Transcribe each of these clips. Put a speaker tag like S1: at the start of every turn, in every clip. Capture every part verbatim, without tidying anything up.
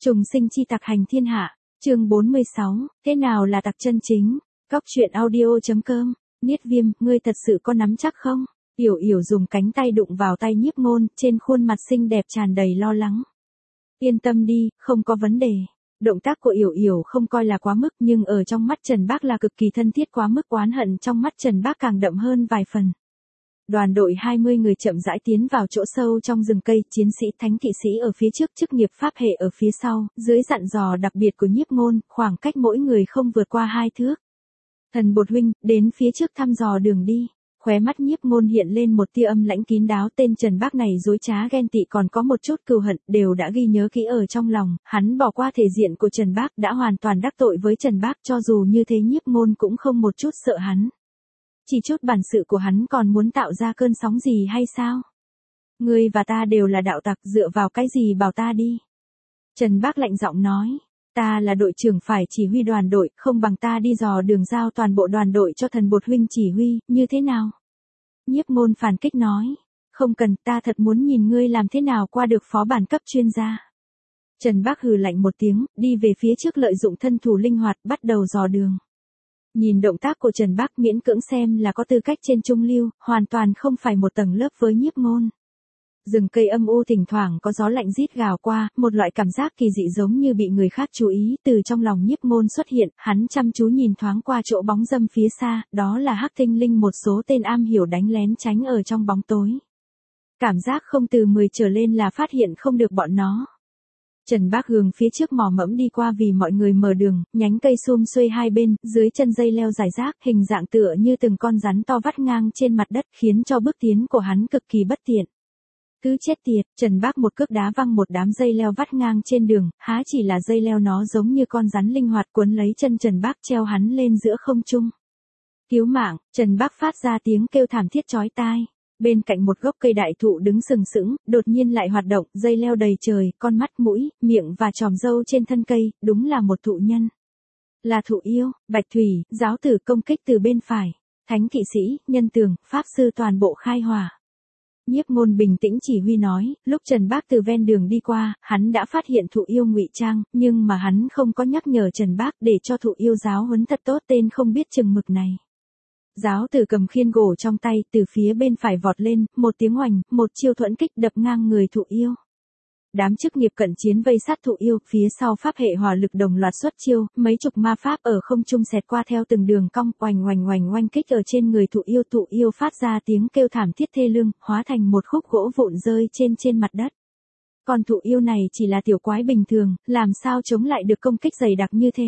S1: Trùng sinh chi tặc hành thiên hạ, chương bốn mươi sáu, thế nào là tặc chân chính? Cóc truyện audio.com, Niết Viêm, ngươi thật sự có nắm chắc không? Yểu Yểu dùng cánh tay đụng vào tay Nhiếp Ngôn, trên khuôn mặt xinh đẹp tràn đầy lo lắng. Yên tâm đi, không có vấn đề. Động tác của Yểu Yểu không coi là quá mức, nhưng ở trong mắt Trần Bác là cực kỳ thân thiết, quá mức oán hận trong mắt Trần Bác càng đậm hơn vài phần. Đoàn đội hai mươi người chậm rãi tiến vào chỗ sâu trong rừng cây, chiến sĩ thánh kỵ sĩ ở phía trước, chức nghiệp pháp hệ ở phía sau, dưới dặn dò đặc biệt của Nhiếp Ngôn, khoảng cách mỗi người không vượt qua hai thước. Thần Bột huynh, đến phía trước thăm dò đường đi. Khóe mắt Nhiếp Ngôn hiện lên một tia âm lãnh kín đáo, tên Trần Bác này dối trá ghen tị còn có một chút cừu hận, đều đã ghi nhớ kỹ ở trong lòng, hắn bỏ qua thể diện của Trần Bác, đã hoàn toàn đắc tội với Trần Bác, cho dù như thế Nhiếp Ngôn cũng không một chút sợ hắn. Chỉ chút bản sự của hắn còn muốn tạo ra cơn sóng gì hay sao? Ngươi và ta đều là đạo tặc, dựa vào cái gì bảo ta đi? Trần Bác lạnh giọng nói, ta là đội trưởng phải chỉ huy đoàn đội, không bằng ta đi dò đường giao toàn bộ đoàn đội cho Thần Bột huynh chỉ huy, như thế nào? Nhiếp Ngôn phản kích nói, không cần, ta thật muốn nhìn ngươi làm thế nào qua được phó bản cấp chuyên gia. Trần Bác hừ lạnh một tiếng, đi về phía trước, lợi dụng thân thủ linh hoạt, bắt đầu dò đường. Nhìn động tác của Trần Bác miễn cưỡng xem là có tư cách trên trung lưu, hoàn toàn không phải một tầng lớp với Nhiếp Ngôn. Rừng cây âm u thỉnh thoảng có gió lạnh rít gào qua, một loại cảm giác kỳ dị giống như bị người khác chú ý, từ trong lòng Nhiếp Ngôn xuất hiện, hắn chăm chú nhìn thoáng qua chỗ bóng râm phía xa, đó là hắc tinh linh, một số tên am hiểu đánh lén tránh ở trong bóng tối. Cảm giác không từ mười trở lên là phát hiện không được bọn nó. Trần Bác hướng phía trước mò mẫm đi qua, vì mọi người mở đường, nhánh cây sum xuê hai bên, dưới chân dây leo rải rác, hình dạng tựa như từng con rắn to vắt ngang trên mặt đất, khiến cho bước tiến của hắn cực kỳ bất tiện. Cứ chết tiệt, Trần Bác một cước đá văng một đám dây leo vắt ngang trên đường, há chỉ là dây leo, nó giống như con rắn linh hoạt cuốn lấy chân Trần Bác, treo hắn lên giữa không trung. Cứu mạng, Trần Bác phát ra tiếng kêu thảm thiết chói tai. Bên cạnh một gốc cây đại thụ đứng sừng sững, đột nhiên lại hoạt động, dây leo đầy trời, con mắt, mũi, miệng và chòm râu trên thân cây, đúng là một thụ nhân. Là thụ yêu. Bạch Thủy, giáo tử công kích từ bên phải. Thánh kỵ sĩ, nhân tường, pháp sư toàn bộ khai hỏa. Nhiếp Ngôn bình tĩnh chỉ huy nói, lúc Trần Bác từ ven đường đi qua, hắn đã phát hiện thụ yêu ngụy trang, nhưng mà hắn không có nhắc nhở Trần Bác để cho thụ yêu giáo huấn thật tốt tên không biết chừng mực này. Giáo tử cầm khiên gỗ trong tay, từ phía bên phải vọt lên, một tiếng oành, một chiêu thuẫn kích đập ngang người thụ yêu. Đám chức nghiệp cận chiến vây sát thụ yêu, phía sau pháp hệ hỏa lực đồng loạt xuất chiêu, mấy chục ma pháp ở không trung xẹt qua theo từng đường cong, oành oành oành oanh kích ở trên người thụ yêu. Thụ yêu phát ra tiếng kêu thảm thiết thê lương, hóa thành một khúc gỗ vụn rơi trên trên mặt đất. Còn thụ yêu này chỉ là tiểu quái bình thường, làm sao chống lại được công kích dày đặc như thế?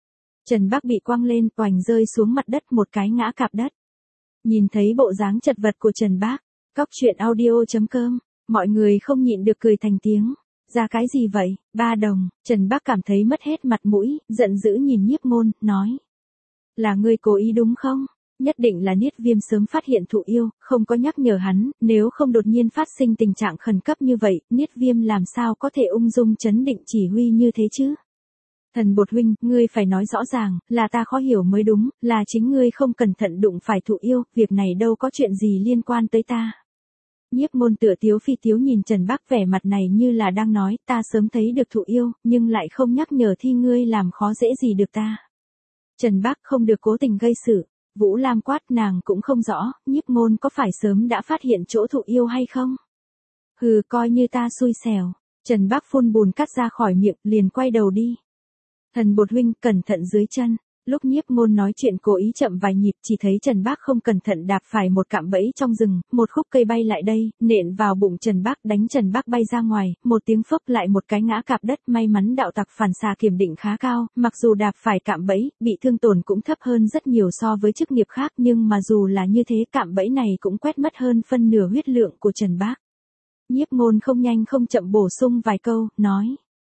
S1: Trần Bác bị quăng lên, oành rơi xuống mặt đất, một cái ngã cạp đất. Nhìn thấy bộ dáng chật vật của Trần Bác, Cóc truyện audio.com, mọi người không nhịn được cười thành tiếng. Ra cái gì vậy, ba đồng? Trần Bác cảm thấy mất hết mặt mũi, giận dữ nhìn Nhiếp Ngôn, nói. Là ngươi cố ý đúng không? Nhất định là Niết Viêm sớm phát hiện thụ yêu, không có nhắc nhở hắn, nếu không đột nhiên phát sinh tình trạng khẩn cấp như vậy, Niết Viêm làm sao có thể ung dung trấn định chỉ huy như thế chứ? Thần Bột huynh, ngươi phải nói rõ ràng, là ta khó hiểu mới đúng, là chính ngươi không cẩn thận đụng phải thụ yêu, việc này đâu có chuyện gì liên quan tới ta. Nhiếp Ngôn tựa tiếu phi tiếu nhìn Trần Bác, vẻ mặt này như là đang nói, ta sớm thấy được thụ yêu, nhưng lại không nhắc nhở thì ngươi làm khó dễ gì được ta. Trần Bác không được cố tình gây sự. Vũ Lam quát, nàng cũng không rõ, Nhiếp Ngôn có phải sớm đã phát hiện chỗ thụ yêu hay không? Hừ, coi như ta xui xẻo. Trần Bác phun bùn cắt ra khỏi miệng, liền quay đầu đi. Thần Bột huynh, cẩn thận dưới chân. Lúc Nhiếp Ngôn nói chuyện cố ý chậm vài nhịp, chỉ thấy Trần Bác không cẩn thận đạp phải một cạm bẫy trong rừng, một khúc cây bay lại đây, nện vào bụng Trần Bác, đánh Trần Bác bay ra ngoài, một tiếng phốc, lại một cái ngã cạp đất. May mắn đạo tặc phản xạ kiểm định khá cao, mặc dù đạp phải cạm bẫy, bị thương tổn cũng thấp hơn rất nhiều so với chức nghiệp khác, nhưng mà dù là như thế, cạm bẫy này cũng quét mất hơn phân nửa huyết lượng của Trần Bác. Nhiếp Ngôn không nhanh không chậm bổ sung vài câu, nói.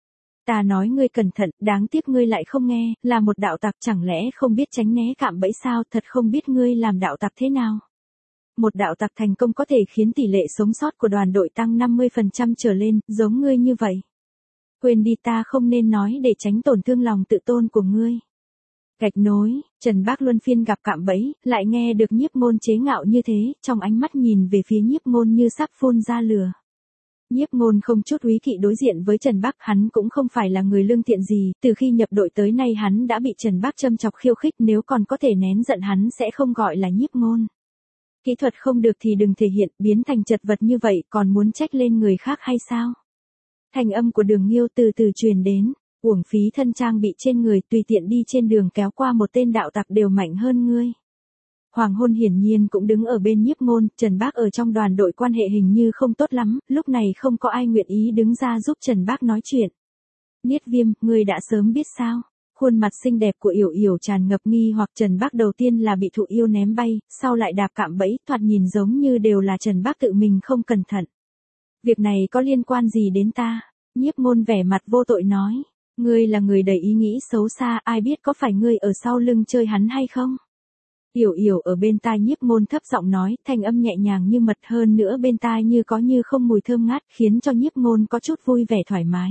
S1: Ta nói ngươi cẩn thận, đáng tiếc ngươi lại không nghe, là một đạo tặc chẳng lẽ không biết tránh né cạm bẫy sao, thật không biết ngươi làm đạo tặc thế nào. Một đạo tặc thành công có thể khiến tỷ lệ sống sót của đoàn đội tăng năm mươi phần trăm trở lên, giống ngươi như vậy. Quên đi, ta không nên nói để tránh tổn thương lòng tự tôn của ngươi. Gạch nối, Trần Bác luân phiên gặp cạm bẫy, lại nghe được Nhiếp Ngôn chế ngạo như thế, trong ánh mắt nhìn về phía Nhiếp Ngôn như sắp phun ra lửa. Nhiếp Ngôn không chút úy kỵ đối diện với Trần Bắc, hắn cũng không phải là người lương thiện gì, từ khi nhập đội tới nay hắn đã bị Trần Bắc châm chọc khiêu khích, nếu còn có thể nén giận hắn sẽ không gọi là Nhiếp Ngôn. Kỹ thuật không được thì đừng thể hiện, biến thành chật vật như vậy còn muốn trách lên người khác hay sao? Thanh âm của Đường Nghiêu từ từ truyền đến, uổng phí thân trang bị trên người, tùy tiện đi trên đường kéo qua một tên đạo tặc đều mạnh hơn ngươi. Hoàng Hôn hiển nhiên cũng đứng ở bên Nhiếp Ngôn, Trần Bác ở trong đoàn đội quan hệ hình như không tốt lắm, lúc này không có ai nguyện ý đứng ra giúp Trần Bác nói chuyện. Niết Viêm, ngươi đã sớm biết sao? Khuôn mặt xinh đẹp của Yểu Yểu tràn ngập nghi hoặc. Trần Bác đầu tiên là bị thụ yêu ném bay, sau lại đạp cạm bẫy, thoạt nhìn giống như đều là Trần Bác tự mình không cẩn thận. Việc này có liên quan gì đến ta? Nhiếp Ngôn vẻ mặt vô tội nói, ngươi là người đầy ý nghĩ xấu xa, ai biết có phải ngươi ở sau lưng chơi hắn hay không? Yểu Yểu ở bên tai Nhiếp Ngôn thấp giọng nói, thanh âm nhẹ nhàng như mật, hơn nữa bên tai như có như không mùi thơm ngát, khiến cho Nhiếp Ngôn có chút vui vẻ thoải mái.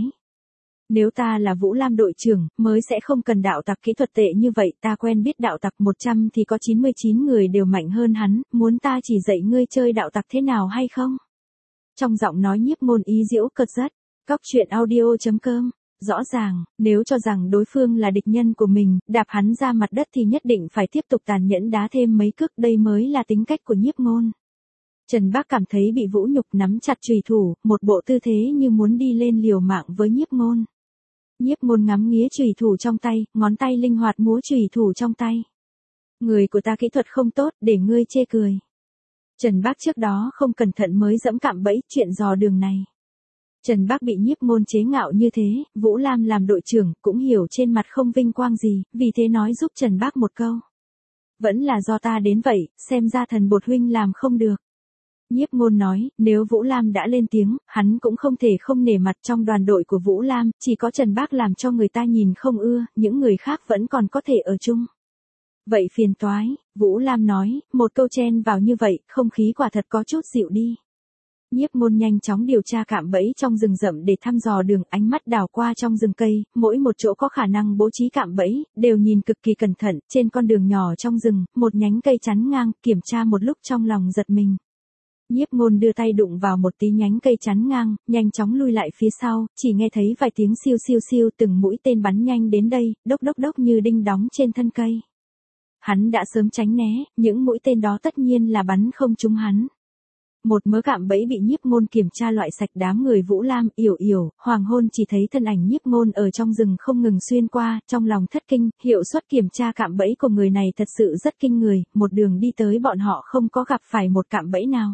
S1: Nếu ta là Vũ Lam đội trưởng, mới sẽ không cần đạo tặc kỹ thuật tệ như vậy, ta quen biết đạo tặc một trăm thì có chín mươi chín người đều mạnh hơn hắn, muốn ta chỉ dạy ngươi chơi đạo tặc thế nào hay không? Trong giọng nói Nhiếp Ngôn ý giễu cợt rất. Cóc truyện audio chấm com. Rõ ràng, nếu cho rằng đối phương là địch nhân của mình, đạp hắn ra mặt đất thì nhất định phải tiếp tục tàn nhẫn đá thêm mấy cước, đây mới là tính cách của Nhiếp Ngôn. Trần Bác cảm thấy bị vũ nhục, nắm chặt chùy thủ, một bộ tư thế như muốn đi lên liều mạng với Nhiếp Ngôn. Nhiếp Ngôn ngắm nghía chùy thủ trong tay, ngón tay linh hoạt múa chùy thủ trong tay. Người của ta kỹ thuật không tốt, để ngươi chê cười. Trần Bác trước đó không cẩn thận mới dẫm cạm bẫy, chuyện dò đường này. Trần Bác bị Nhiếp Ngôn chế ngạo như thế, Vũ Lam làm đội trưởng, cũng hiểu trên mặt không vinh quang gì, vì thế nói giúp Trần Bác một câu. Vẫn là do ta đến vậy, xem ra thần bột huynh làm không được. Nhiếp Ngôn nói, nếu Vũ Lam đã lên tiếng, hắn cũng không thể không nể mặt. Trong đoàn đội của Vũ Lam, chỉ có Trần Bác làm cho người ta nhìn không ưa, những người khác vẫn còn có thể ở chung. Vậy phiền toái, Vũ Lam nói, một câu chen vào như vậy, không khí quả thật có chút dịu đi. Nhiếp Ngôn nhanh chóng điều tra cạm bẫy trong rừng rậm để thăm dò đường, ánh mắt đảo qua trong rừng cây, mỗi một chỗ có khả năng bố trí cạm bẫy, đều nhìn cực kỳ cẩn thận. Trên con đường nhỏ trong rừng, một nhánh cây chắn ngang, kiểm tra một lúc trong lòng giật mình. Nhiếp Ngôn đưa tay đụng vào một tí nhánh cây chắn ngang, nhanh chóng lui lại phía sau, chỉ nghe thấy vài tiếng siêu siêu siêu, từng mũi tên bắn nhanh đến đây, đốc đốc đốc như đinh đóng trên thân cây. Hắn đã sớm tránh né, những mũi tên đó tất nhiên là bắn không trúng hắn. Một mớ cạm bẫy bị Nhiếp Ngôn kiểm tra loại sạch. Đám người Vũ Lam, Yểu Yểu, Hoàng Hôn chỉ thấy thân ảnh Nhiếp Ngôn ở trong rừng không ngừng xuyên qua, trong lòng thất kinh, hiệu suất kiểm tra cạm bẫy của người này thật sự rất kinh người, một đường đi tới bọn họ không có gặp phải một cạm bẫy nào.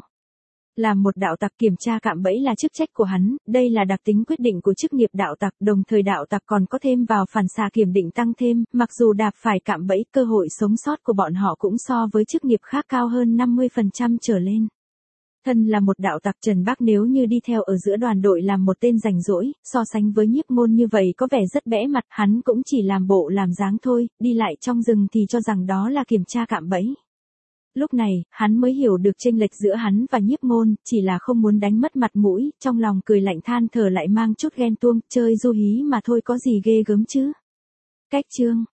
S1: Làm một đạo tặc kiểm tra cạm bẫy là chức trách của hắn, đây là đặc tính quyết định của chức nghiệp đạo tặc, đồng thời đạo tặc còn có thêm vào phản xạ kiểm định tăng thêm, mặc dù đạp phải cạm bẫy, cơ hội sống sót của bọn họ cũng so với chức nghiệp khác cao hơn năm mươi phần trăm trở lên. Thân là một đạo tặc, Trần Bác nếu như đi theo ở giữa đoàn đội làm một tên rảnh rỗi, so sánh với Nhiếp Ngôn như vậy có vẻ rất bẽ mặt, hắn cũng chỉ làm bộ làm dáng thôi, đi lại trong rừng thì cho rằng đó là kiểm tra cạm bẫy. Lúc này, hắn mới hiểu được chênh lệch giữa hắn và Nhiếp Ngôn, chỉ là không muốn đánh mất mặt mũi, trong lòng cười lạnh than thở lại mang chút ghen tuông, chơi du hí mà thôi có gì ghê gớm chứ. Cách chương